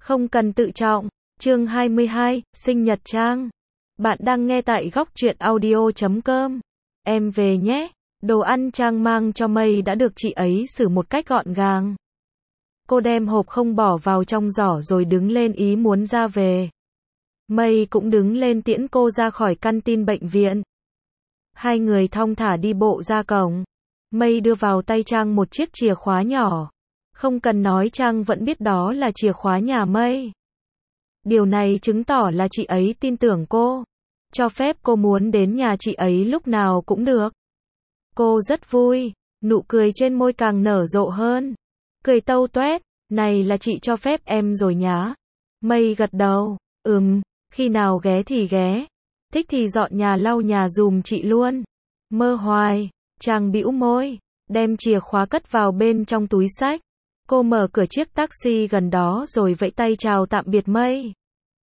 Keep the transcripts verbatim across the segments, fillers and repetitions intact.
Không cần tự trọng. Chương hai mươi hai, sinh nhật Trang. Bạn đang nghe tại góc truyện audio chấm com. Em về nhé. Đồ ăn Trang mang cho Mây đã được chị ấy xử một cách gọn gàng. Cô đem hộp không bỏ vào trong giỏ rồi đứng lên ý muốn ra về. Mây cũng đứng lên tiễn cô ra khỏi căn tin bệnh viện. Hai người thong thả đi bộ ra cổng. Mây đưa vào tay Trang một chiếc chìa khóa nhỏ. Không cần nói Trang vẫn biết đó là chìa khóa nhà Mây. Điều này chứng tỏ là chị ấy tin tưởng cô. Cho phép cô muốn đến nhà chị ấy lúc nào cũng được. Cô rất vui, nụ cười trên môi càng nở rộ hơn. Cười tâu toét, này là chị cho phép em rồi nhá. Mây gật đầu, ừm, khi nào ghé thì ghé. Thích thì dọn nhà lau nhà dùm chị luôn. Mơ hoài, Trang bĩu môi, đem chìa khóa cất vào bên trong túi xách. Cô mở cửa chiếc taxi gần đó rồi vẫy tay chào tạm biệt Mây.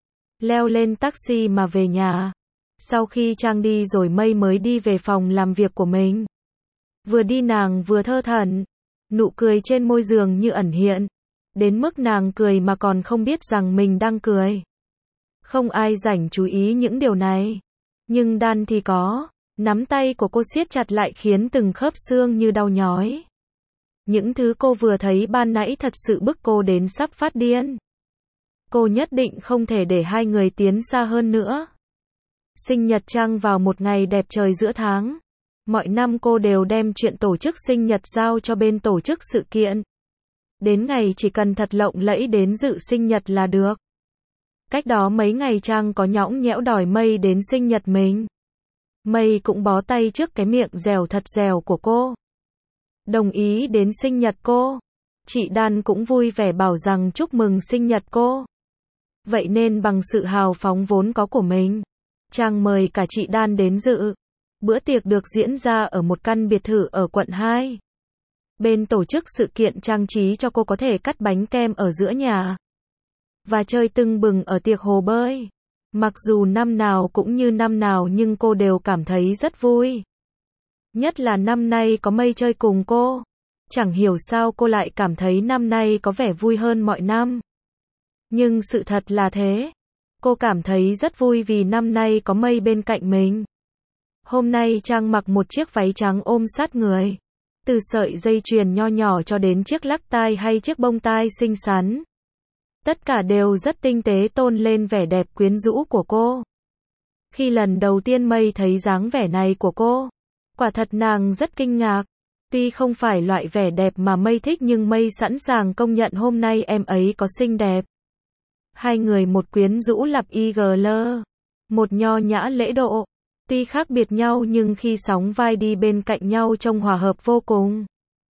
Leo lên taxi mà về nhà. Sau khi Trang đi rồi Mây mới đi về phòng làm việc của mình. Vừa đi nàng vừa thơ thẩn. Nụ cười trên môi giường như ẩn hiện. Đến mức nàng cười mà còn không biết rằng mình đang cười. Không ai rảnh chú ý những điều này. Nhưng Đan thì có. Nắm tay của cô siết chặt lại khiến từng khớp xương như đau nhói. Những thứ cô vừa thấy ban nãy thật sự bức cô đến sắp phát điên. Cô nhất định không thể để hai người tiến xa hơn nữa. Sinh nhật Trang vào một ngày đẹp trời giữa tháng. Mọi năm cô đều đem chuyện tổ chức sinh nhật giao cho bên tổ chức sự kiện. Đến ngày chỉ cần thật lộng lẫy đến dự sinh nhật là được. Cách đó mấy ngày Trang có nhõng nhẽo đòi Mây đến sinh nhật mình. Mây cũng bó tay trước cái miệng dẻo thật dẻo của cô. Đồng ý đến sinh nhật cô. Chị Đan cũng vui vẻ bảo rằng chúc mừng sinh nhật cô. Vậy nên bằng sự hào phóng vốn có của mình, Trang mời cả chị Đan đến dự. Bữa tiệc được diễn ra ở một căn biệt thự ở quận hai. Bên tổ chức sự kiện trang trí cho cô có thể cắt bánh kem ở giữa nhà. Và chơi tưng bừng ở tiệc hồ bơi. Mặc dù năm nào cũng như năm nào nhưng cô đều cảm thấy rất vui. Nhất là năm nay có Mây chơi cùng cô. Chẳng hiểu sao cô lại cảm thấy năm nay có vẻ vui hơn mọi năm. Nhưng sự thật là thế. Cô cảm thấy rất vui vì năm nay có Mây bên cạnh mình. Hôm nay Trang mặc một chiếc váy trắng ôm sát người. Từ sợi dây chuyền nho nhỏ cho đến chiếc lắc tai hay chiếc bông tai xinh xắn. Tất cả đều rất tinh tế tôn lên vẻ đẹp quyến rũ của cô. Khi lần đầu tiên Mây thấy dáng vẻ này của cô, quả thật nàng rất kinh ngạc. Tuy không phải loại vẻ đẹp mà Mây thích nhưng Mây sẵn sàng công nhận hôm nay em ấy có xinh đẹp. Hai người một quyến rũ lập i giê lờ, một nho nhã lễ độ. Tuy khác biệt nhau nhưng khi sóng vai đi bên cạnh nhau trông hòa hợp vô cùng.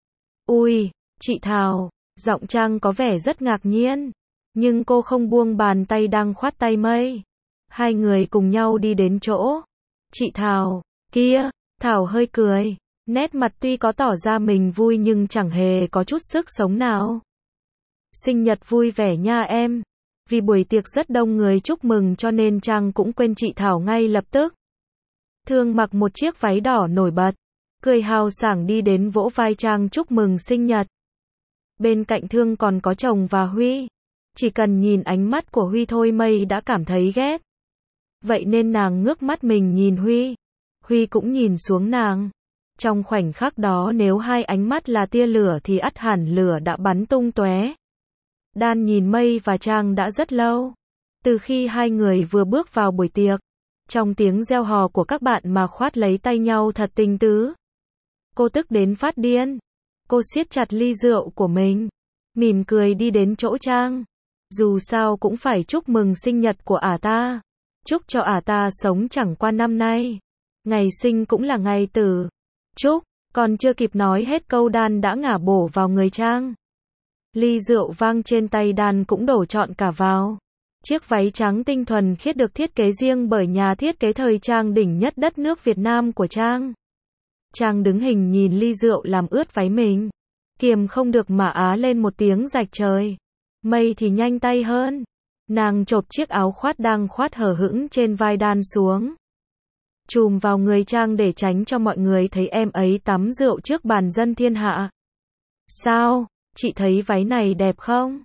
Ui, chị Thảo, giọng Trang có vẻ rất ngạc nhiên. Nhưng cô không buông bàn tay đang khoát tay Mây. Hai người cùng nhau đi đến chỗ. Chị Thảo, kia, Thảo hơi cười. Nét mặt tuy có tỏ ra mình vui nhưng chẳng hề có chút sức sống nào. Sinh nhật vui vẻ nha em. Vì buổi tiệc rất đông người chúc mừng cho nên Trang cũng quên chị Thảo ngay lập tức. Thương mặc một chiếc váy đỏ nổi bật. Cười hào sảng đi đến vỗ vai Trang chúc mừng sinh nhật. Bên cạnh Thương còn có chồng và Huy. Chỉ cần nhìn ánh mắt của Huy thôi Mây đã cảm thấy ghét. Vậy nên nàng ngước mắt mình nhìn Huy. Huy cũng nhìn xuống nàng. Trong khoảnh khắc đó nếu hai ánh mắt là tia lửa thì ắt hẳn lửa đã bắn tung tóe. Đan nhìn Mây và Trang đã rất lâu. Từ khi hai người vừa bước vào buổi tiệc. Trong tiếng reo hò của các bạn mà khoát lấy tay nhau thật tình tứ. Cô tức đến phát điên. Cô siết chặt ly rượu của mình. Mỉm cười đi đến chỗ Trang. Dù sao cũng phải chúc mừng sinh nhật của ả ta. Chúc cho ả ta sống chẳng qua năm nay. Ngày sinh cũng là ngày tử. Chúc, còn chưa kịp nói hết câu Đan đã ngả bổ vào người Trang. Ly rượu vang trên tay Đan cũng đổ trọn cả vào. Chiếc váy trắng tinh thuần khiết được thiết kế riêng bởi nhà thiết kế thời trang đỉnh nhất đất nước Việt Nam của Trang. Trang đứng hình nhìn ly rượu làm ướt váy mình. Kiềm không được mà á lên một tiếng rạch trời. Mây thì nhanh tay hơn. Nàng chộp chiếc áo khoác đang khoác hở hững trên vai Đan xuống. Chùm vào người Trang để tránh cho mọi người thấy em ấy tắm rượu trước bàn dân thiên hạ. Sao, chị thấy váy này đẹp không?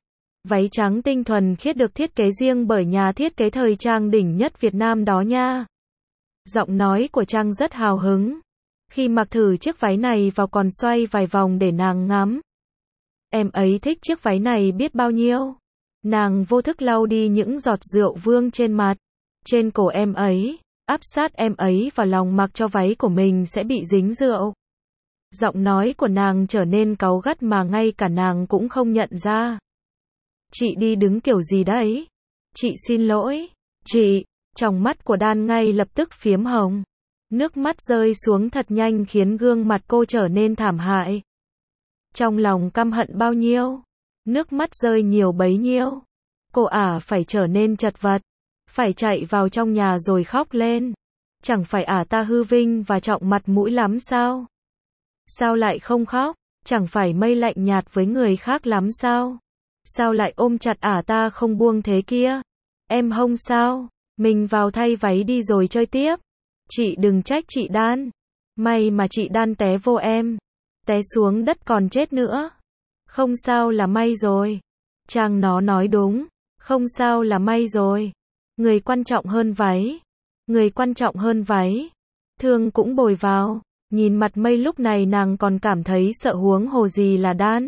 Váy trắng tinh thuần khiết được thiết kế riêng bởi nhà thiết kế thời trang đỉnh nhất Việt Nam đó nha. Giọng nói của Trang rất hào hứng. Khi mặc thử chiếc váy này vào còn xoay vài vòng để nàng ngắm. Em ấy thích chiếc váy này biết bao nhiêu. Nàng vô thức lau đi những giọt rượu vương trên mặt, trên cổ em ấy, áp sát em ấy vào lòng mặc cho váy của mình sẽ bị dính rượu. Giọng nói của nàng trở nên cáu gắt mà ngay cả nàng cũng không nhận ra. Chị đi đứng kiểu gì đấy? Chị xin lỗi. Chị, trong mắt của Đan ngay lập tức phiếm hồng. Nước mắt rơi xuống thật nhanh khiến gương mặt cô trở nên thảm hại. Trong lòng căm hận bao nhiêu, nước mắt rơi nhiều bấy nhiêu. Cô ả phải trở nên chật vật, phải chạy vào trong nhà rồi khóc lên. Chẳng phải ả ta hư vinh và trọng mặt mũi lắm sao? Sao lại không khóc? Chẳng phải mây lạnh nhạt với người khác lắm sao? Sao lại ôm chặt ả ta không buông thế kia? Em không sao, mình vào thay váy đi rồi chơi tiếp. Chị đừng trách chị Đan. May mà chị Đan té vô em. Té xuống đất còn chết nữa. Không sao là may rồi. Trang nó nói đúng. Không sao là may rồi. Người quan trọng hơn váy. Người quan trọng hơn váy. Thương cũng bồi vào. Nhìn mặt Mây lúc này nàng còn cảm thấy sợ huống hồ gì là Đan.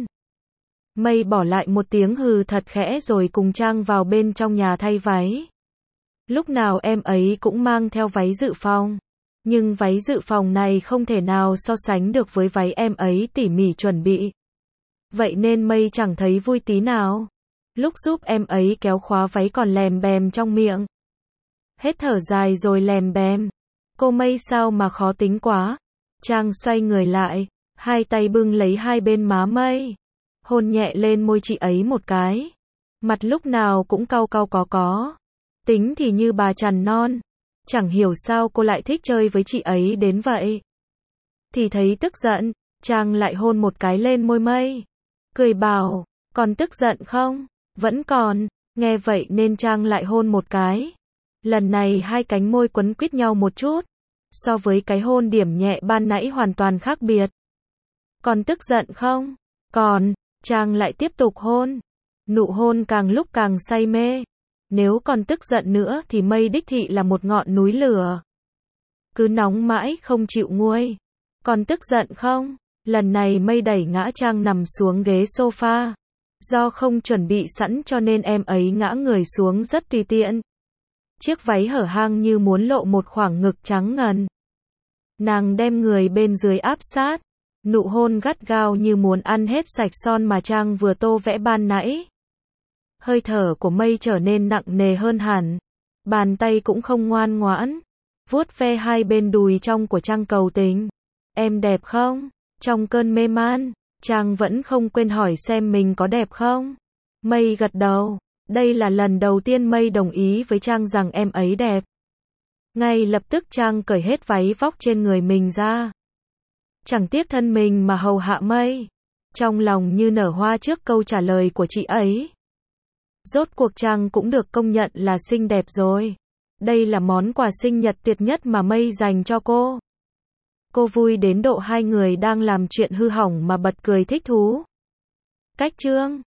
Mây bỏ lại một tiếng hừ thật khẽ rồi cùng Trang vào bên trong nhà thay váy. Lúc nào em ấy cũng mang theo váy dự phòng. Nhưng váy dự phòng này không thể nào so sánh được với váy em ấy tỉ mỉ chuẩn bị. Vậy nên Mây chẳng thấy vui tí nào. Lúc giúp em ấy kéo khóa váy còn lèm bèm trong miệng. Hết thở dài rồi lèm bèm. Cô Mây sao mà khó tính quá. Trang xoay người lại, hai tay bưng lấy hai bên má Mây. Hôn nhẹ lên môi chị ấy một cái. Mặt lúc nào cũng cau cau có có. Tính thì như bà chằn non. Chẳng hiểu sao cô lại thích chơi với chị ấy đến vậy. Thì thấy tức giận, Trang lại hôn một cái lên môi Mây. Cười bảo, còn tức giận không? Vẫn còn. Nghe vậy nên Trang lại hôn một cái. Lần này hai cánh môi quấn quýt nhau một chút. So với cái hôn điểm nhẹ ban nãy hoàn toàn khác biệt. Còn tức giận không? Còn. Trang lại tiếp tục hôn. Nụ hôn càng lúc càng say mê. Nếu còn tức giận nữa thì Mây đích thị là một ngọn núi lửa. Cứ nóng mãi không chịu nguôi. Còn tức giận không? Lần này Mây đẩy ngã Trang nằm xuống ghế sofa. Do không chuẩn bị sẵn cho nên em ấy ngã người xuống rất tùy tiện. Chiếc váy hở hang như muốn lộ một khoảng ngực trắng ngần. Nàng đem người bên dưới áp sát. Nụ hôn gắt gao như muốn ăn hết sạch son mà Trang vừa tô vẽ ban nãy. Hơi thở của Mây trở nên nặng nề hơn hẳn. Bàn tay cũng không ngoan ngoãn. Vuốt ve hai bên đùi trong của Trang cầu tình. Em đẹp không? Trong cơn mê man, Trang vẫn không quên hỏi xem mình có đẹp không. Mây gật đầu. Đây là lần đầu tiên Mây đồng ý với Trang rằng em ấy đẹp. Ngay lập tức Trang cởi hết váy vóc trên người mình ra. Chẳng tiếc thân mình mà hầu hạ Mây. Trong lòng như nở hoa trước câu trả lời của chị ấy. Rốt cuộc Trang cũng được công nhận là xinh đẹp rồi. Đây là món quà sinh nhật tuyệt nhất mà Mây dành cho cô. Cô vui đến độ hai người đang làm chuyện hư hỏng mà bật cười thích thú. Cách chương